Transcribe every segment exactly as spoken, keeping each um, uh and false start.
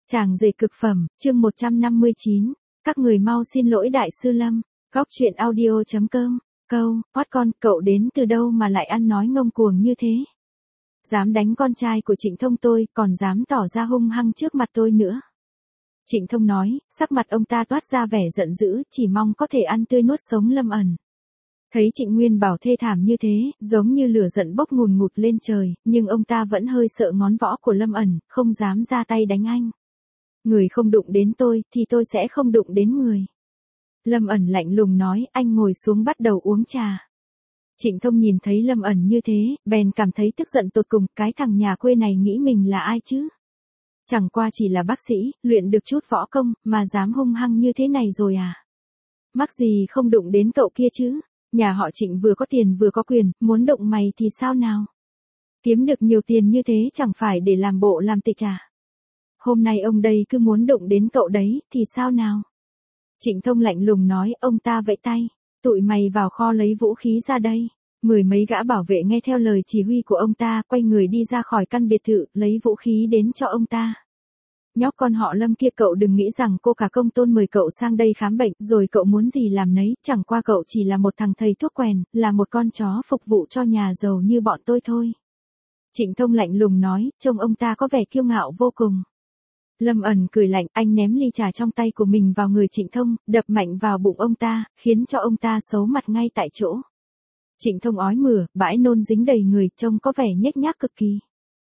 Chàng rể cực phẩm, chương một trăm năm mươi chín. Các người mau xin lỗi đại sư Lâm. Góc truyện audio chấm com. Câu, hót con, cậu đến từ đâu mà lại ăn nói ngông cuồng như thế? Dám đánh con trai của Trịnh Thông tôi, còn dám tỏ ra hung hăng trước mặt tôi nữa. Trịnh Thông nói, sắc mặt ông ta toát ra vẻ giận dữ, chỉ mong có thể ăn tươi nuốt sống Lâm ẩn. Thấy Trịnh Nguyên Bảo thê thảm như thế, giống như lửa giận bốc ngùn ngụt lên trời, nhưng ông ta vẫn hơi sợ ngón võ của Lâm ẩn, không dám ra tay đánh anh. Người không đụng đến tôi, thì tôi sẽ không đụng đến người. Lâm ẩn lạnh lùng nói, anh ngồi xuống bắt đầu uống trà. Trịnh Thông nhìn thấy Lâm ẩn như thế, bèn cảm thấy tức giận tột cùng, cái thằng nhà quê này nghĩ mình là ai chứ? Chẳng qua chỉ là bác sĩ, luyện được chút võ công, mà dám hung hăng như thế này rồi à? Mắc gì không đụng đến cậu kia chứ? Nhà họ Trịnh vừa có tiền vừa có quyền, muốn động mày thì sao nào? Kiếm được nhiều tiền như thế chẳng phải để làm bộ làm tịch à? Hôm nay ông đây cứ muốn động đến cậu đấy, thì sao nào? Trịnh Thông lạnh lùng nói, ông ta vẫy tay, tụi mày vào kho lấy vũ khí ra đây. Mười mấy gã bảo vệ nghe theo lời chỉ huy của ông ta, quay người đi ra khỏi căn biệt thự, lấy vũ khí đến cho ông ta. Nhóc con họ Lâm kia, cậu đừng nghĩ rằng cô cả công tôn mời cậu sang đây khám bệnh, rồi cậu muốn gì làm nấy, chẳng qua cậu chỉ là một thằng thầy thuốc quèn, là một con chó phục vụ cho nhà giàu như bọn tôi thôi. Trịnh Thông lạnh lùng nói, trông ông ta có vẻ kiêu ngạo vô cùng. Lâm ẩn cười lạnh, anh ném ly trà trong tay của mình vào người Trịnh Thông, đập mạnh vào bụng ông ta, khiến cho ông ta xấu mặt ngay tại chỗ. Trịnh Thông ói mửa, bãi nôn dính đầy người, trông có vẻ nhếch nhác cực kỳ.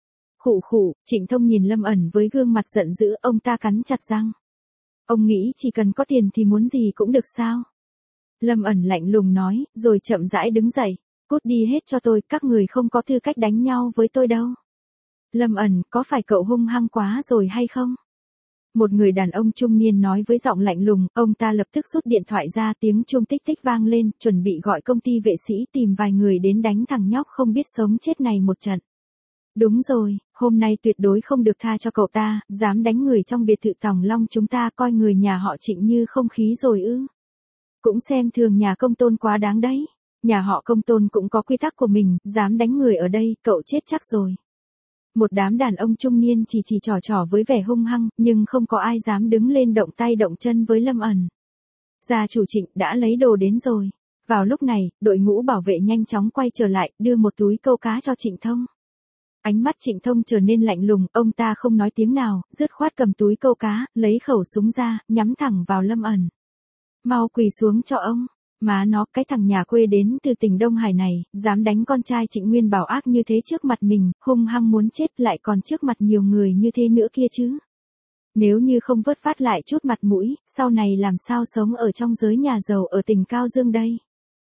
Khụ khụ, Trịnh Thông nhìn Lâm ẩn với gương mặt giận dữ, ông ta cắn chặt răng. Ông nghĩ chỉ cần có tiền thì muốn gì cũng được sao? Lâm ẩn lạnh lùng nói, rồi chậm rãi đứng dậy, cút đi hết cho tôi, các người không có tư cách đánh nhau với tôi đâu. Lâm ẩn, có phải cậu hung hăng quá rồi hay không? Một người đàn ông trung niên nói với giọng lạnh lùng, ông ta lập tức rút điện thoại ra, tiếng chuông tích tích vang lên, chuẩn bị gọi công ty vệ sĩ tìm vài người đến đánh thằng nhóc không biết sống chết này một trận. Đúng rồi, hôm nay tuyệt đối không được tha cho cậu ta, dám đánh người trong biệt thự Tòng Long chúng ta, coi người nhà họ Trịnh như không khí rồi ư? Cũng xem thường nhà công tôn quá đáng đấy. Nhà họ công tôn cũng có quy tắc của mình, dám đánh người ở đây, cậu chết chắc rồi. Một đám đàn ông trung niên chỉ chỉ trò trò với vẻ hung hăng, nhưng không có ai dám đứng lên động tay động chân với Lâm ẩn. Gia chủ Trịnh đã lấy đồ đến rồi. Vào lúc này, đội ngũ bảo vệ nhanh chóng quay trở lại, đưa một túi câu cá cho Trịnh Thông. Ánh mắt Trịnh Thông trở nên lạnh lùng, ông ta không nói tiếng nào, dứt khoát cầm túi câu cá, lấy khẩu súng ra, nhắm thẳng vào Lâm ẩn. Mau quỳ xuống cho ông. Má nó, cái thằng nhà quê đến từ tỉnh Đông Hải này, dám đánh con trai Trịnh Nguyên Bảo ác như thế trước mặt mình, hung hăng muốn chết, lại còn trước mặt nhiều người như thế nữa kia chứ. Nếu như không vớt phát lại chút mặt mũi, sau này làm sao sống ở trong giới nhà giàu ở tỉnh Cao Dương đây?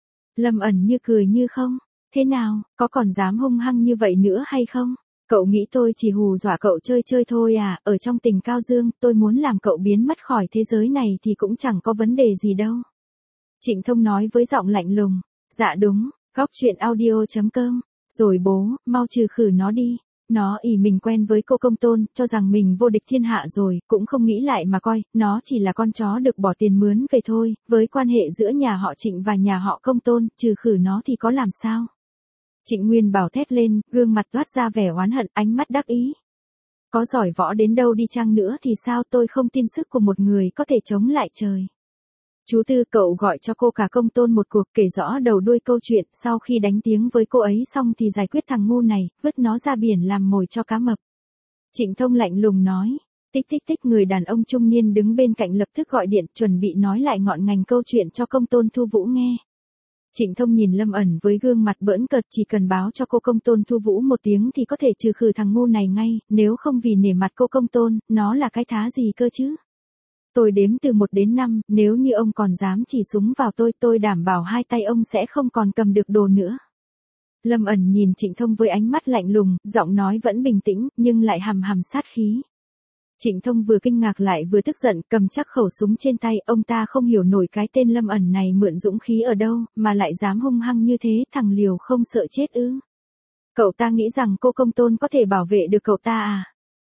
Lâm ẩn như cười như không. Thế nào, có còn dám hung hăng như vậy nữa hay không? Cậu nghĩ tôi chỉ hù dọa cậu chơi chơi thôi à? Ở trong tỉnh Cao Dương, tôi muốn làm cậu biến mất khỏi thế giới này thì cũng chẳng có vấn đề gì đâu. Trịnh Thông nói với giọng lạnh lùng. Dạ đúng, góc truyện audio chấm com. Rồi bố, mau trừ khử nó đi. Nó ỷ mình quen với cô công tôn, cho rằng mình vô địch thiên hạ rồi, cũng không nghĩ lại mà coi, nó chỉ là con chó được bỏ tiền mướn về thôi, với quan hệ giữa nhà họ Trịnh và nhà họ công tôn, trừ khử nó thì có làm sao? Trịnh Nguyên Bảo thét lên, gương mặt toát ra vẻ oán hận, ánh mắt đắc ý. Có giỏi võ đến đâu đi chăng nữa thì sao, tôi không tin sức của một người có thể chống lại trời. Chú Tư, cậu gọi cho cô cả công tôn một cuộc, kể rõ đầu đuôi câu chuyện, sau khi đánh tiếng với cô ấy xong thì giải quyết thằng ngu này, vứt nó ra biển làm mồi cho cá mập. Trịnh Thông lạnh lùng nói. Tích tích tích, người đàn ông trung niên đứng bên cạnh lập tức gọi điện, chuẩn bị nói lại ngọn ngành câu chuyện cho công tôn Thu Vũ nghe. Trịnh Thông nhìn Lâm ẩn với gương mặt bỡn cợt, chỉ cần báo cho cô công tôn Thu Vũ một tiếng thì có thể trừ khử thằng ngu này ngay, nếu không vì nể mặt cô công tôn, nó là cái thá gì cơ chứ? Tôi đếm từ một đến năm, nếu như ông còn dám chỉ súng vào tôi, tôi đảm bảo hai tay ông sẽ không còn cầm được đồ nữa. Lâm ẩn nhìn Trịnh Thông với ánh mắt lạnh lùng, giọng nói vẫn bình tĩnh, nhưng lại hằm hằm sát khí. Trịnh Thông vừa kinh ngạc lại vừa tức giận, cầm chắc khẩu súng trên tay, ông ta không hiểu nổi cái tên Lâm ẩn này mượn dũng khí ở đâu, mà lại dám hung hăng như thế, thằng liều không sợ chết ư? Cậu ta nghĩ rằng cô công tôn có thể bảo vệ được cậu ta à?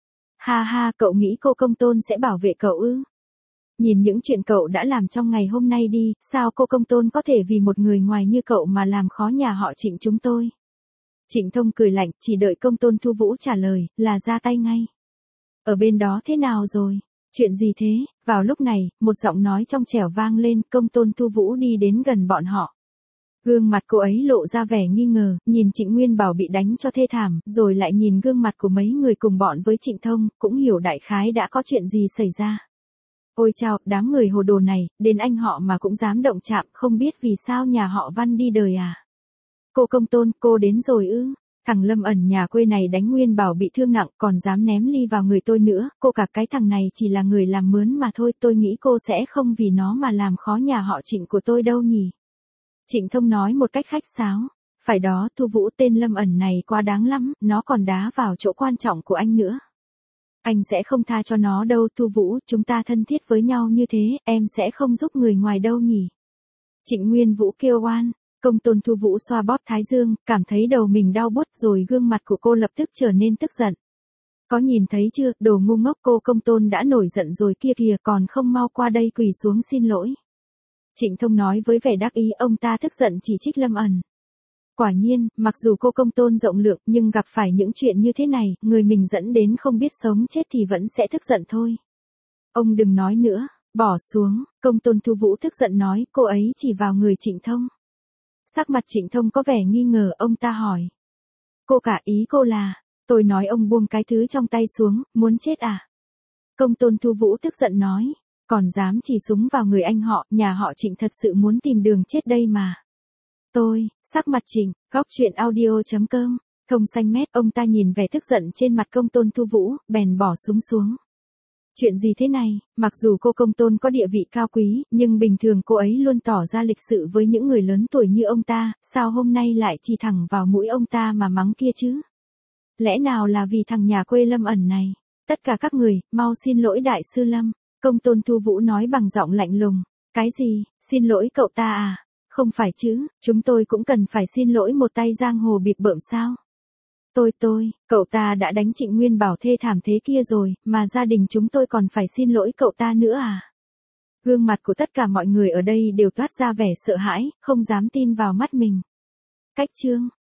Ha ha, cậu nghĩ cô công tôn sẽ bảo vệ cậu ư? Nhìn những chuyện cậu đã làm trong ngày hôm nay đi, sao cô công tôn có thể vì một người ngoài như cậu mà làm khó nhà họ Trịnh chúng tôi? Trịnh Thông cười lạnh, chỉ đợi công tôn Thu Vũ trả lời, là ra tay ngay. Ở bên đó thế nào rồi? Chuyện gì thế? Vào lúc này, một giọng nói trong trẻo vang lên, Công Tôn Thu Vũ đi đến gần bọn họ. Gương mặt cô ấy lộ ra vẻ nghi ngờ, nhìn Trịnh Nguyên Bảo bị đánh cho thê thảm, rồi lại nhìn gương mặt của mấy người cùng bọn với Trịnh Thông, cũng hiểu đại khái đã có chuyện gì xảy ra. Ôi chao, đám người hồ đồ này, đến anh họ mà cũng dám động chạm, không biết vì sao nhà họ Văn đi đời à. Cô Công Tôn, cô đến rồi ư? Thằng Lâm Ẩn nhà quê này đánh Nguyên Bảo bị thương nặng, còn dám ném ly vào người tôi nữa, cô cả cái thằng này chỉ là người làm mướn mà thôi, tôi nghĩ cô sẽ không vì nó mà làm khó nhà họ Trịnh của tôi đâu nhỉ. Trịnh Thông nói một cách khách sáo. Phải đó, Thu Vũ, tên Lâm Ẩn này quá đáng lắm, nó còn đá vào chỗ quan trọng của anh nữa. Anh sẽ không tha cho nó đâu Thu Vũ, chúng ta thân thiết với nhau như thế, em sẽ không giúp người ngoài đâu nhỉ. Trịnh Nguyên Vũ kêu oan. Công Tôn Thu Vũ xoa bóp thái dương, cảm thấy đầu mình đau buốt rồi gương mặt của cô lập tức trở nên tức giận. Có nhìn thấy chưa, đồ ngu ngốc, cô Công Tôn đã nổi giận rồi kia kìa, còn không mau qua đây quỳ xuống xin lỗi. Trịnh Thông nói với vẻ đắc ý, ông ta tức giận chỉ trích Lâm Ẩn. Quả nhiên, mặc dù cô Công Tôn rộng lượng nhưng gặp phải những chuyện như thế này, người mình dẫn đến không biết sống chết thì vẫn sẽ tức giận thôi. Ông đừng nói nữa, bỏ xuống, Công Tôn Thu Vũ tức giận nói, cô ấy chỉ vào người Trịnh Thông. Sắc mặt Trịnh Thông có vẻ nghi ngờ, ông ta hỏi. Cô cả, ý cô là, tôi nói ông buông cái thứ trong tay xuống, muốn chết à? Công Tôn Thu Vũ tức giận nói, còn dám chỉ súng vào người anh họ, nhà họ Trịnh thật sự muốn tìm đường chết đây mà. Tôi, sắc mặt Trịnh, góc chuyện audio chấm com, thông xanh mét, ông ta nhìn vẻ tức giận trên mặt Công Tôn Thu Vũ, bèn bỏ súng xuống. Chuyện gì thế này, mặc dù cô Công Tôn có địa vị cao quý, nhưng bình thường cô ấy luôn tỏ ra lịch sự với những người lớn tuổi như ông ta, sao hôm nay lại chỉ thẳng vào mũi ông ta mà mắng kia chứ? Lẽ nào là vì thằng nhà quê Lâm Ẩn này? Tất cả các người, mau xin lỗi đại sư Lâm. Công Tôn Thu Vũ nói bằng giọng lạnh lùng. Cái gì, xin lỗi cậu ta à? Không phải chứ, chúng tôi cũng cần phải xin lỗi một tay giang hồ bịp bợm sao? Tôi tôi, cậu ta đã đánh Trịnh Nguyên Bảo thê thảm thế kia rồi, mà gia đình chúng tôi còn phải xin lỗi cậu ta nữa à? Gương mặt của tất cả mọi người ở đây đều toát ra vẻ sợ hãi, không dám tin vào mắt mình. Cách chương